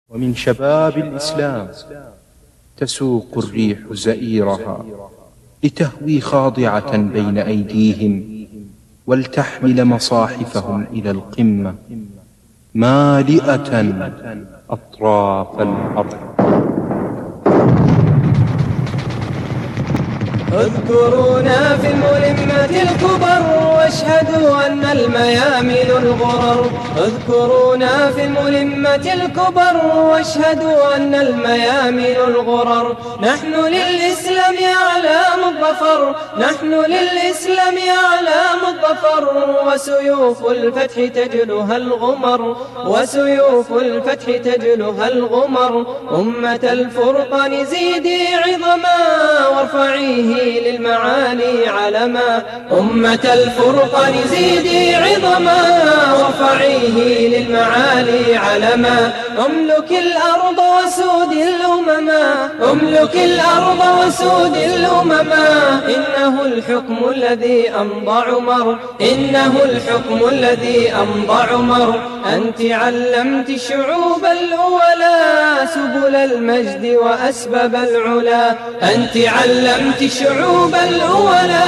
ومن شباب الإسلام تسوق الريح زئيرها لتهوي خاضعة بين أيديهم ولتحمل مصاحفهم إلى القمة مالئة أطراف الأرض. اذكرونا في الملمة الكبر واشهدوا أن الميامن الغرر. اذكرونا في الملمة الكبر واشهدوا أن الميامن الغرر. نحن للإسلام أعلام الظفر، نحن للإسلام أعلام الظفر. وسيوف الفتح تجلها الغمر، وسيوف الفتح تجلها الغمر. أمة الفرقان زيدي عظما وارفعيه للمعالي علما. أمة الفرقان زيدي عظما وارفعيه للمعالي علما. املك الأرض وسود الأمما، املك الأرض وسود الأمما. إنه الحكم الذي أمضى عمر، إنه الحكم الذي أمضى عمر. أنت علمت الشعوب الأولى سبل المجد وأسباب العلا. أنت علمت الشعوب الأولى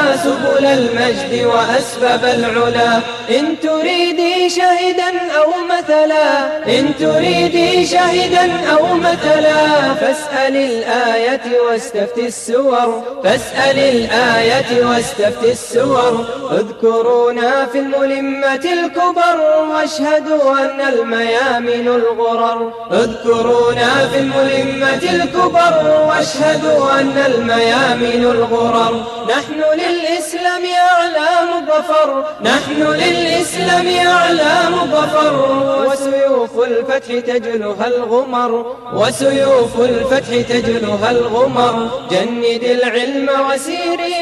سبل المجد وأسباب العلا. إن تريدي شهدا أو مثلا، إن تريدي شهدا أو مثلا فاسأل الآية واستفتي السور، فاسأل الآية واستفتي السور. اذكرونا في الملمة الكبر واشهدوا أن الميامن الغرر. اذكرونا في الملمة الكبر واشهدوا أن الميامن الغرر. نحن للإسلام أعلام الظفر، نحن للإسلام أعلام الظفر. وسيوف الفتح تجلها الغمر، وسيوف الفتح تجلها الغمر. جند العلم وسيري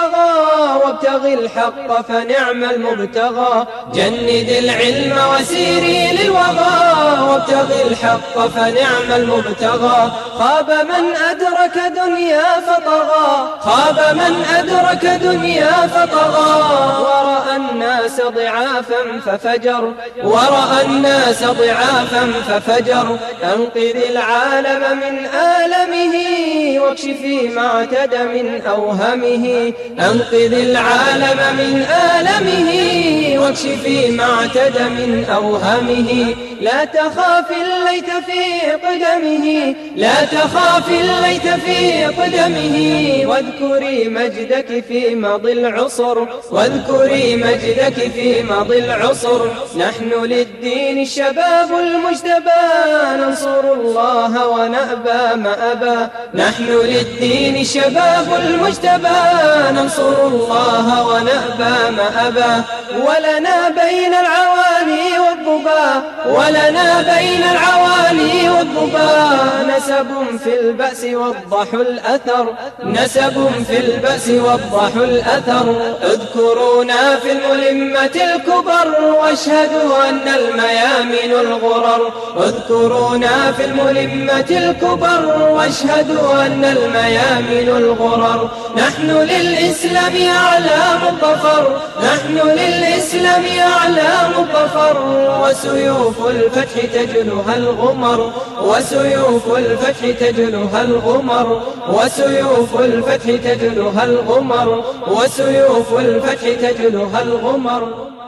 للوغى وابتغي الحق فنعم المبتغى. جند العلم وسيري للوغى وابتغي الحق فنعم المبتغى. خاب من أدرك دنيا فطغى، خاب من أدرك دنيا فطغى. ورأى الناس ضعافا ففجر، ورأى الناس ضعافا ففجر. أنقذ العالم من آلمه واكشفي ما اعتد من أوهمه. أنقذ العالم من آلمه واكشفي ما اعتد من أوهمه. لا تخافي الليت في قدمه، لا تخافي الليت في قدمه. واذكري مجدك في ماضي العصر، واذكري مجدك في ماضي العصر. نحن للدين الشباب المجتبى ننصر الله ونأبى ما أبى. نحن للدين الشباب المجتبى ننصر الله ونأبى ما أبى. ولنا بين العوالي والظبا، ولنا بين العوالي والظبا. نسب في البأس وضح الأثر، نسب في البأس وضح الأثر. اذكرونا في الملمة الكبر واشهدوا أن الميامن الغرر. اذكرونا في الملمة الكبر واشهدوا أن الميامن الغرر. نحن للإسلام أعلام الظفر، نحن للإسلام أعلام الظفر. وسيوف الفتح تجلها الغمر، وسيوف الفتح تجلها الغمر. وسيوف الفتح تجلها الغمر، وسيوف الفتح تجلها الغمر.